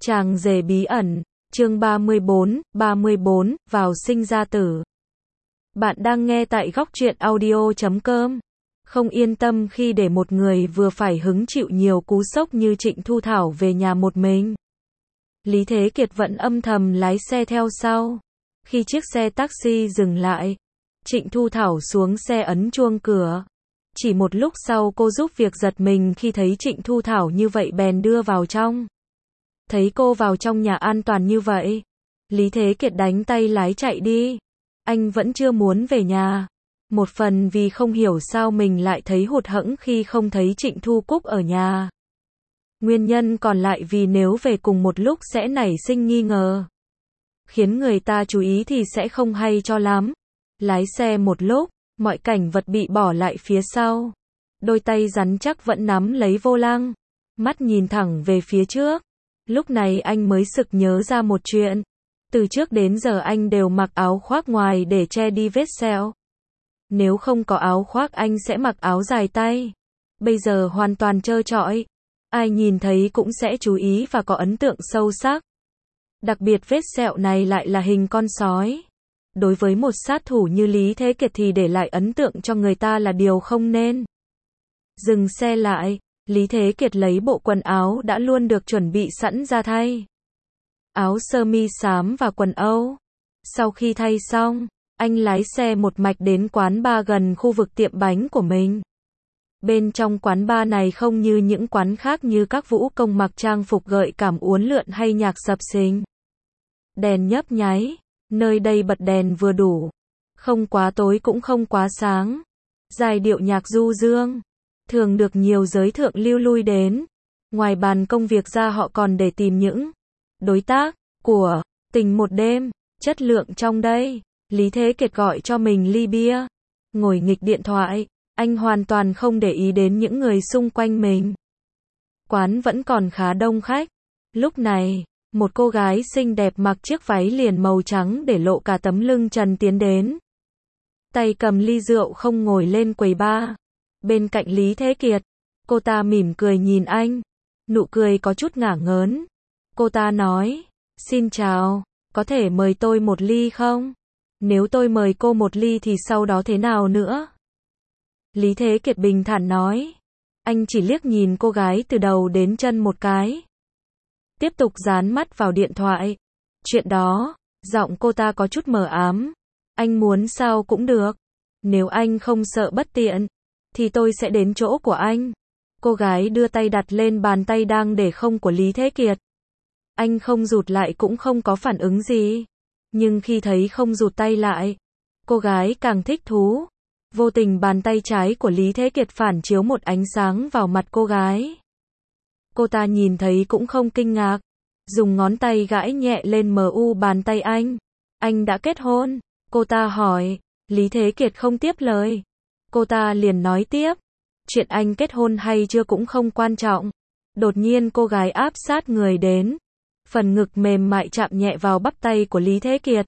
Chàng rể bí ẩn, chương 34, vào sinh ra tử. Bạn đang nghe tại góc truyện audio.com. Không yên tâm khi để một người vừa phải hứng chịu nhiều cú sốc như Trịnh Thu Thảo về nhà một mình. Lý Thế Kiệt vẫn âm thầm lái xe theo sau. Khi chiếc xe taxi dừng lại, Trịnh Thu Thảo xuống xe ấn chuông cửa. Chỉ một lúc sau cô giúp việc giật mình khi thấy Trịnh Thu Thảo như vậy bèn đưa vào trong. Thấy cô vào trong nhà an toàn như vậy, Lý Thế Kiệt đánh tay lái chạy đi. Anh vẫn chưa muốn về nhà. Một phần vì không hiểu sao mình lại thấy hụt hẫng khi không thấy Trịnh Thu Cúc ở nhà. Nguyên nhân còn lại vì nếu về cùng một lúc sẽ nảy sinh nghi ngờ, khiến người ta chú ý thì sẽ không hay cho lắm. Lái xe một lúc, mọi cảnh vật bị bỏ lại phía sau. Đôi tay rắn chắc vẫn nắm lấy vô lăng, mắt nhìn thẳng về phía trước. Lúc này anh mới sực nhớ ra một chuyện. Từ trước đến giờ anh đều mặc áo khoác ngoài để che đi vết sẹo. Nếu không có áo khoác anh sẽ mặc áo dài tay. Bây giờ hoàn toàn trơ trọi. Ai nhìn thấy cũng sẽ chú ý và có ấn tượng sâu sắc. Đặc biệt vết sẹo này lại là hình con sói. Đối với một sát thủ như Lý Thế Kiệt thì để lại ấn tượng cho người ta là điều không nên. Dừng xe lại, Lý Thế Kiệt lấy bộ quần áo đã luôn được chuẩn bị sẵn ra thay. Áo sơ mi xám và quần Âu. Sau khi thay xong, anh lái xe một mạch đến quán bar gần khu vực tiệm bánh của mình. Bên trong quán bar này không như những quán khác như các vũ công mặc trang phục gợi cảm uốn lượn hay nhạc sập sình. Đèn nhấp nháy, nơi đây bật đèn vừa đủ, không quá tối cũng không quá sáng. Giai điệu nhạc du dương, thường được nhiều giới thượng lưu lui đến. Ngoài bàn công việc ra họ còn để tìm những đối tác của tình một đêm, chất lượng trong đây. Lý Thế Kiệt gọi cho mình ly bia, ngồi nghịch điện thoại, anh hoàn toàn không để ý đến những người xung quanh mình. Quán vẫn còn khá đông khách. Lúc này, một cô gái xinh đẹp mặc chiếc váy liền màu trắng để lộ cả tấm lưng trần tiến đến. Tay cầm ly rượu không ngồi lên quầy bar. Bên cạnh Lý Thế Kiệt, cô ta mỉm cười nhìn anh, nụ cười có chút ngả ngớn. Cô ta nói, xin chào, có thể mời tôi một ly không? Nếu tôi mời cô một ly thì sau đó thế nào nữa? Lý Thế Kiệt bình thản nói. Anh chỉ liếc nhìn cô gái từ đầu đến chân một cái. Tiếp tục dán mắt vào điện thoại. Chuyện đó, giọng cô ta có chút mờ ám. Anh muốn sao cũng được. Nếu anh không sợ bất tiện, thì tôi sẽ đến chỗ của anh. Cô gái đưa tay đặt lên bàn tay đang để không của Lý Thế Kiệt. Anh không rụt lại cũng không có phản ứng gì. Nhưng khi thấy không rụt tay lại, cô gái càng thích thú. Vô tình bàn tay trái của Lý Thế Kiệt phản chiếu một ánh sáng vào mặt cô gái. Cô ta nhìn thấy cũng không kinh ngạc. Dùng ngón tay gãi nhẹ lên mu bàn tay anh. Anh đã kết hôn? Cô ta hỏi. Lý Thế Kiệt không tiếp lời. Cô ta liền nói tiếp. Chuyện anh kết hôn hay chưa cũng không quan trọng. Đột nhiên cô gái áp sát người đến. Phần ngực mềm mại chạm nhẹ vào bắp tay của Lý Thế Kiệt.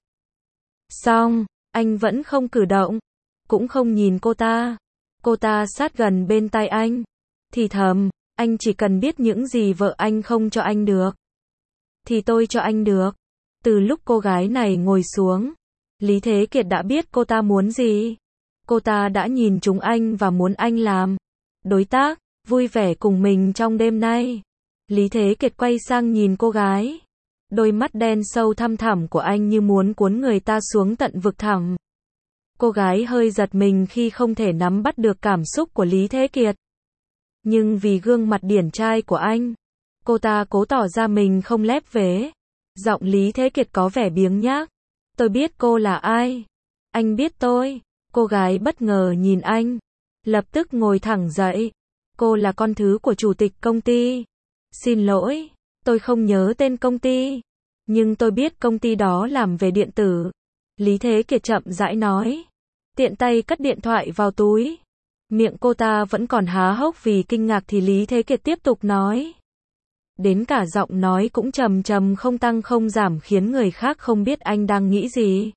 Xong, anh vẫn không cử động, cũng không nhìn cô ta. Cô ta sát gần bên tai anh, thì thầm, anh chỉ cần biết những gì vợ anh không cho anh được, thì tôi cho anh được. Từ lúc cô gái này ngồi xuống, Lý Thế Kiệt đã biết cô ta muốn gì. Cô ta đã nhìn trúng anh và muốn anh làm đối tác, vui vẻ cùng mình trong đêm nay. Lý Thế Kiệt quay sang nhìn cô gái. Đôi mắt đen sâu thăm thẳm của anh như muốn cuốn người ta xuống tận vực thẳm. Cô gái hơi giật mình khi không thể nắm bắt được cảm xúc của Lý Thế Kiệt. Nhưng vì gương mặt điển trai của anh, cô ta cố tỏ ra mình không lép vế. Giọng Lý Thế Kiệt có vẻ biếng nhác. Tôi biết cô là ai. Anh biết tôi. Cô gái bất ngờ nhìn anh, lập tức ngồi thẳng dậy. Cô là con thứ của chủ tịch công ty. Xin lỗi, tôi không nhớ tên công ty. Nhưng tôi biết công ty đó làm về điện tử. Lý Thế Kiệt chậm rãi nói. Tiện tay cất điện thoại vào túi. Miệng cô ta vẫn còn há hốc vì kinh ngạc thì Lý Thế Kiệt tiếp tục nói. Đến cả giọng nói cũng trầm trầm không tăng không giảm khiến người khác không biết anh đang nghĩ gì.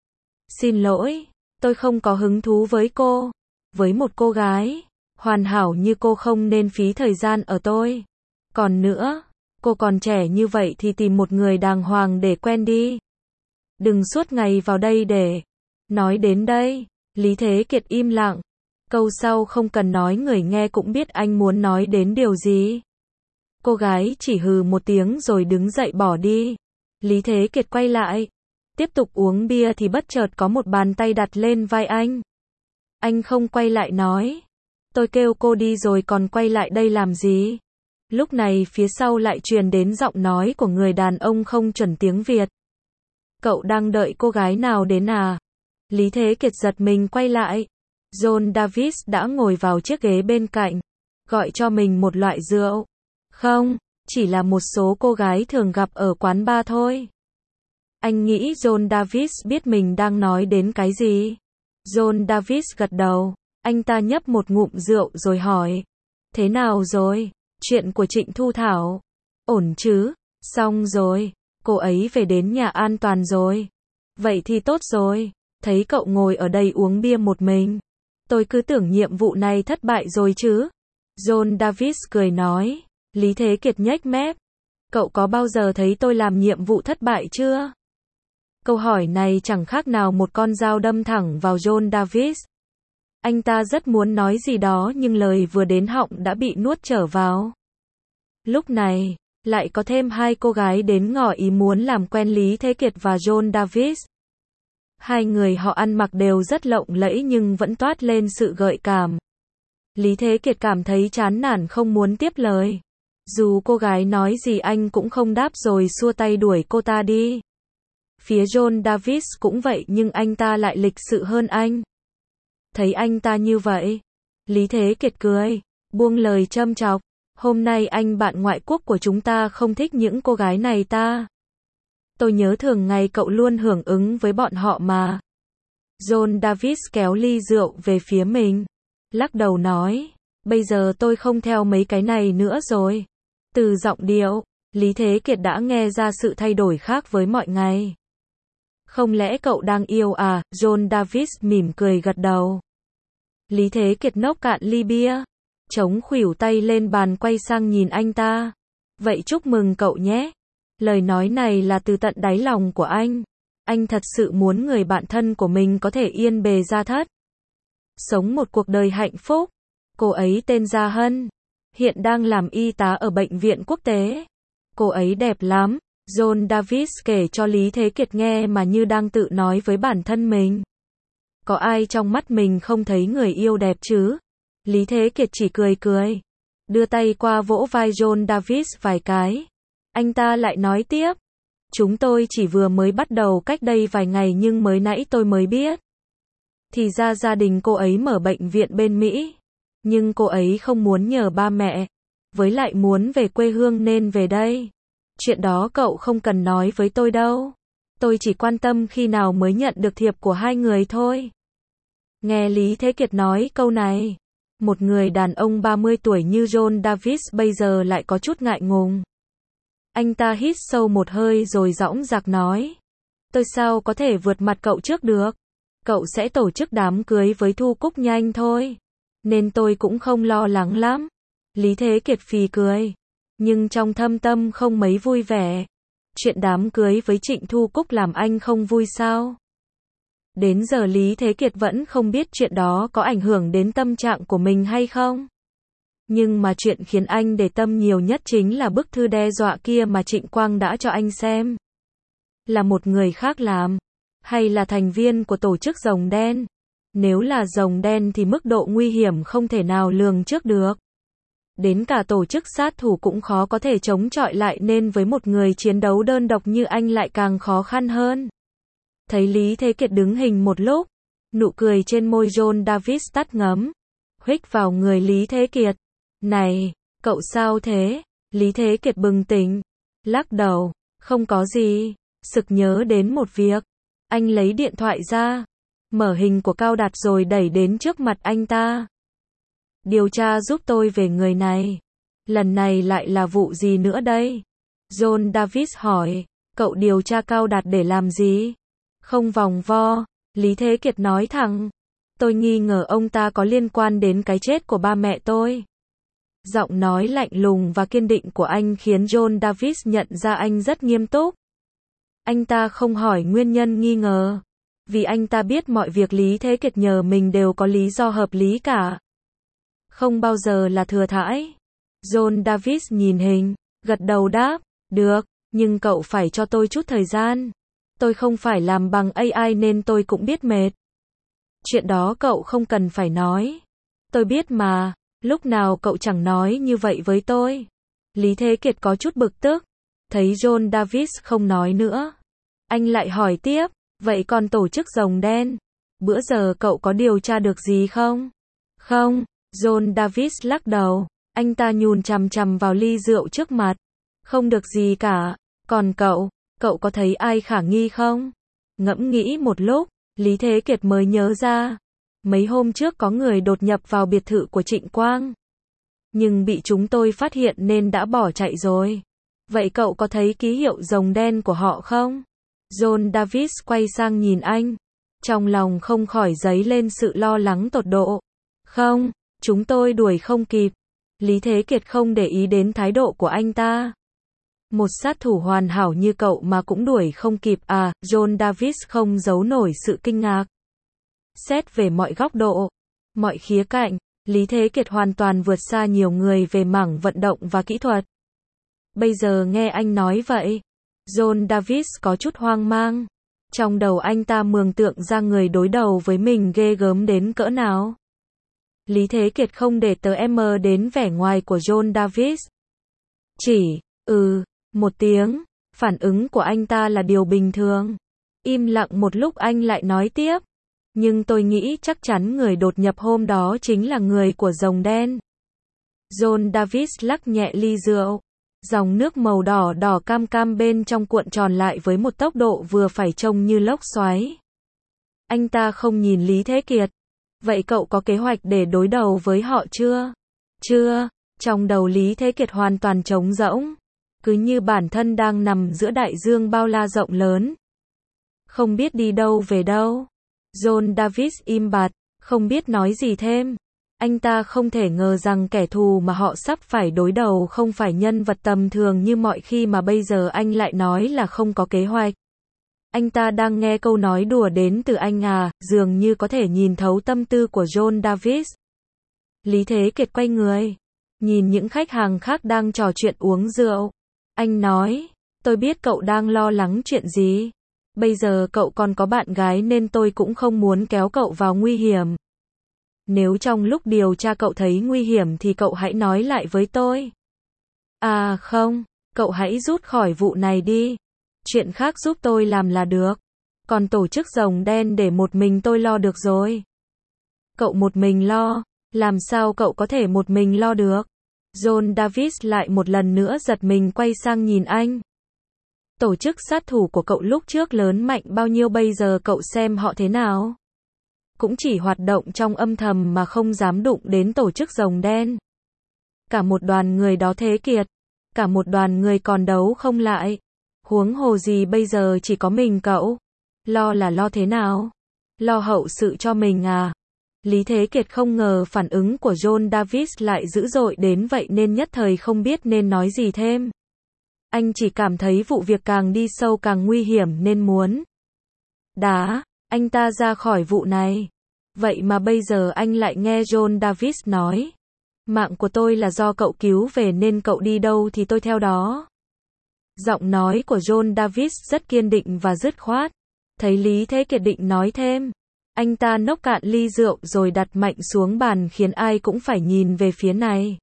Xin lỗi, tôi không có hứng thú với cô. Với một cô gái hoàn hảo như cô không nên phí thời gian ở tôi. Còn nữa, Cô còn trẻ như vậy thì tìm một người đàng hoàng để quen đi. Đừng suốt ngày vào đây để. Nói đến đây, Lý Thế Kiệt im lặng. Câu sau không cần nói, người nghe cũng biết anh muốn nói đến điều gì. Cô gái chỉ hừ một tiếng rồi đứng dậy bỏ đi. Lý Thế Kiệt quay lại, tiếp tục uống bia thì bất chợt có một bàn tay đặt lên vai anh. Anh không quay lại nói, tôi kêu cô đi rồi còn quay lại đây làm gì? Lúc này phía sau lại truyền đến giọng nói của người đàn ông không chuẩn tiếng Việt. Cậu đang đợi cô gái nào đến à? Lý Thế Kiệt giật mình quay lại. John Davis đã ngồi vào chiếc ghế bên cạnh, gọi cho mình một loại rượu. Không, chỉ là một số cô gái thường gặp ở quán bar thôi. Anh nghĩ John Davis biết mình đang nói đến cái gì. John Davis gật đầu, anh ta nhấp một ngụm rượu rồi hỏi. Thế nào rồi? Chuyện của Trịnh Thu Thảo. Ổn chứ? Xong rồi, cô ấy về đến nhà an toàn rồi. Vậy thì tốt rồi, thấy cậu ngồi ở đây uống bia một mình. Tôi cứ tưởng nhiệm vụ này thất bại rồi chứ. John Davis cười nói. Lý Thế Kiệt nhếch mép. Cậu có bao giờ thấy tôi làm nhiệm vụ thất bại chưa? Câu hỏi này chẳng khác nào một con dao đâm thẳng vào John Davis. Anh ta rất muốn nói gì đó nhưng lời vừa đến họng đã bị nuốt trở vào. Lúc này, lại có thêm hai cô gái đến ngỏ ý muốn làm quen Lý Thế Kiệt và John Davis. Hai người họ ăn mặc đều rất lộng lẫy nhưng vẫn toát lên sự gợi cảm. Lý Thế Kiệt cảm thấy chán nản không muốn tiếp lời. Dù cô gái nói gì anh cũng không đáp rồi xua tay đuổi cô ta đi. Phía John Davis cũng vậy nhưng anh ta lại lịch sự hơn anh. Thấy anh ta như vậy, Lý Thế Kiệt cười, buông lời châm chọc. Hôm nay anh bạn ngoại quốc của chúng ta không thích những cô gái này ta. Tôi nhớ thường ngày cậu luôn hưởng ứng với bọn họ mà. John Davis kéo ly rượu về phía mình, lắc đầu nói, bây giờ tôi không theo mấy cái này nữa rồi. Từ giọng điệu, Lý Thế Kiệt đã nghe ra sự thay đổi khác với mọi ngày. Không lẽ cậu đang yêu à? John Davis mỉm cười gật đầu. Lý Thế Kiệt nốc cạn ly bia, chống khuỷu tay lên bàn quay sang nhìn anh ta. Vậy chúc mừng cậu nhé. Lời nói này là từ tận đáy lòng của anh. Anh thật sự muốn người bạn thân của mình có thể yên bề gia thất, sống một cuộc đời hạnh phúc. Cô ấy tên Gia Hân, hiện đang làm y tá ở bệnh viện quốc tế. Cô ấy đẹp lắm. John Davis kể cho Lý Thế Kiệt nghe mà như đang tự nói với bản thân mình. Có ai trong mắt mình không thấy người yêu đẹp chứ? Lý Thế Kiệt chỉ cười cười, đưa tay qua vỗ vai John Davis vài cái. Anh ta lại nói tiếp. Chúng tôi chỉ vừa mới bắt đầu cách đây vài ngày nhưng mới nãy tôi mới biết. Thì ra gia đình cô ấy mở bệnh viện bên Mỹ. Nhưng cô ấy không muốn nhờ ba mẹ. Với lại muốn về quê hương nên về đây. Chuyện đó cậu không cần nói với tôi đâu. Tôi chỉ quan tâm khi nào mới nhận được thiệp của hai người thôi. Nghe Lý Thế Kiệt nói câu này, một người đàn ông 30 tuổi như John Davis bây giờ lại có chút ngại ngùng. Anh ta hít sâu một hơi rồi dõng dạc nói. Tôi sao có thể vượt mặt cậu trước được. Cậu sẽ tổ chức đám cưới với Thu Cúc nhanh thôi. Nên tôi cũng không lo lắng lắm. Lý Thế Kiệt phì cười. Nhưng trong thâm tâm không mấy vui vẻ. Chuyện đám cưới với Trịnh Thu Cúc làm anh không vui sao? Đến giờ Lý Thế Kiệt vẫn không biết chuyện đó có ảnh hưởng đến tâm trạng của mình hay không. Nhưng mà chuyện khiến anh để tâm nhiều nhất chính là bức thư đe dọa kia mà Trịnh Quang đã cho anh xem. Là một người khác làm, hay là thành viên của tổ chức Rồng Đen? Nếu là Rồng Đen thì mức độ nguy hiểm không thể nào lường trước được. Đến cả tổ chức sát thủ cũng khó có thể chống chọi lại nên với một người chiến đấu đơn độc như anh lại càng khó khăn hơn. Thấy Lý Thế Kiệt đứng hình một lúc, nụ cười trên môi John Davis tắt ngấm, huých vào người Lý Thế Kiệt. Này, cậu sao thế? Lý Thế Kiệt bừng tỉnh, lắc đầu, không có gì, sực nhớ đến một việc. Anh lấy điện thoại ra, mở hình của Cao Đạt rồi đẩy đến trước mặt anh ta. Điều tra giúp tôi về người này. Lần này lại là vụ gì nữa đây? John Davis hỏi, cậu điều tra Cao Đạt để làm gì? Không vòng vo, Lý Thế Kiệt nói thẳng. Tôi nghi ngờ ông ta có liên quan đến cái chết của ba mẹ tôi. Giọng nói lạnh lùng và kiên định của anh khiến John Davis nhận ra anh rất nghiêm túc. Anh ta không hỏi nguyên nhân nghi ngờ. Vì anh ta biết mọi việc Lý Thế Kiệt nhờ mình đều có lý do hợp lý cả. Không bao giờ là thừa thãi. John Davis nhìn hình, gật đầu đáp, được, nhưng cậu phải cho tôi chút thời gian. Tôi không phải làm bằng AI nên tôi cũng biết mệt. Chuyện đó cậu không cần phải nói. Tôi biết mà, lúc nào cậu chẳng nói như vậy với tôi. Lý Thế Kiệt có chút bực tức. Thấy John Davis không nói nữa. Anh lại hỏi tiếp, vậy còn tổ chức rồng đen? Bữa giờ cậu có điều tra được gì không? Không, John Davis lắc đầu. Anh ta nhùn chằm chằm vào ly rượu trước mặt. Không được gì cả. Còn cậu có thấy ai khả nghi không? Ngẫm nghĩ một lúc, Lý Thế Kiệt mới nhớ ra. Mấy hôm trước có người đột nhập vào biệt thự của Trịnh Quang. Nhưng bị chúng tôi phát hiện nên đã bỏ chạy rồi. Vậy cậu có thấy ký hiệu rồng đen của họ không? John Davis quay sang nhìn anh. Trong lòng không khỏi dấy lên sự lo lắng tột độ. Không, chúng tôi đuổi không kịp. Lý Thế Kiệt không để ý đến thái độ của anh ta. Một sát thủ hoàn hảo như cậu mà cũng đuổi không kịp à? John Davis không giấu nổi sự kinh ngạc. Xét về mọi góc độ, mọi khía cạnh, Lý Thế Kiệt hoàn toàn vượt xa nhiều người về mảng vận động và kỹ thuật. Bây giờ nghe anh nói vậy, John Davis có chút hoang mang. Trong đầu anh ta mường tượng ra người đối đầu với mình ghê gớm đến cỡ nào. Lý Thế Kiệt không để đến vẻ ngoài của John Davis. Chỉ, một tiếng, phản ứng của anh ta là điều bình thường. Im lặng một lúc anh lại nói tiếp. Nhưng tôi nghĩ chắc chắn người đột nhập hôm đó chính là người của rồng đen. John Davis lắc nhẹ ly rượu. Dòng nước màu đỏ đỏ cam cam bên trong cuộn tròn lại với một tốc độ vừa phải trông như lốc xoáy. Anh ta không nhìn Lý Thế Kiệt. Vậy cậu có kế hoạch để đối đầu với họ chưa? Chưa. Trong đầu Lý Thế Kiệt hoàn toàn trống rỗng. Cứ như bản thân đang nằm giữa đại dương bao la rộng lớn. Không biết đi đâu về đâu. John Davis im bặt, không biết nói gì thêm. Anh ta không thể ngờ rằng kẻ thù mà họ sắp phải đối đầu không phải nhân vật tầm thường như mọi khi mà bây giờ anh lại nói là không có kế hoạch. Anh ta đang nghe câu nói đùa đến từ anh à, dường như có thể nhìn thấu tâm tư của John Davis. Lý Thế Kiệt quay người, nhìn những khách hàng khác đang trò chuyện uống rượu. Anh nói, tôi biết cậu đang lo lắng chuyện gì. Bây giờ cậu còn có bạn gái nên tôi cũng không muốn kéo cậu vào nguy hiểm. Nếu trong lúc điều tra cậu thấy nguy hiểm thì cậu hãy nói lại với tôi. À không, cậu hãy rút khỏi vụ này đi. Chuyện khác giúp tôi làm là được. Còn tổ chức rồng đen để một mình tôi lo được rồi. Cậu một mình lo, làm sao cậu có thể một mình lo được? John Davis lại một lần nữa giật mình quay sang nhìn anh. Tổ chức sát thủ của cậu lúc trước lớn mạnh bao nhiêu bây giờ cậu xem họ thế nào? Cũng chỉ hoạt động trong âm thầm mà không dám đụng đến tổ chức rồng đen. Cả một đoàn người đó Thế Kiệt. Cả một đoàn người còn đấu không lại. Huống hồ gì bây giờ chỉ có mình cậu. Lo là lo thế nào? Lo hậu sự cho mình à? Lý Thế Kiệt không ngờ phản ứng của John Davis lại dữ dội đến vậy nên nhất thời không biết nên nói gì thêm. Anh chỉ cảm thấy vụ việc càng đi sâu càng nguy hiểm nên muốn đá anh ta ra khỏi vụ này. Vậy mà bây giờ anh lại nghe John Davis nói. Mạng của tôi là do cậu cứu về nên cậu đi đâu thì tôi theo đó. Giọng nói của John Davis rất kiên định và dứt khoát. Thấy Lý Thế Kiệt định nói thêm. Anh ta nốc cạn ly rượu rồi đặt mạnh xuống bàn khiến ai cũng phải nhìn về phía này.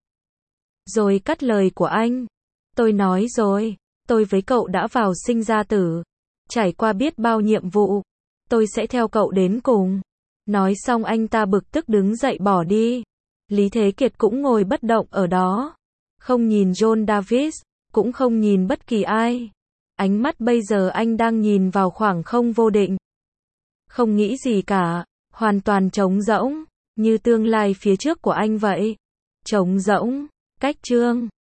Rồi cắt lời của anh. Tôi nói rồi, tôi với cậu đã vào sinh ra tử. Trải qua biết bao nhiệm vụ. Tôi sẽ theo cậu đến cùng. Nói xong anh ta bực tức đứng dậy bỏ đi. Lý Thế Kiệt cũng ngồi bất động ở đó. Không nhìn John Davis, cũng không nhìn bất kỳ ai. Ánh mắt bây giờ anh đang nhìn vào khoảng không vô định. Không nghĩ gì cả, hoàn toàn trống rỗng, như tương lai phía trước của anh vậy. Trống rỗng, cách chương.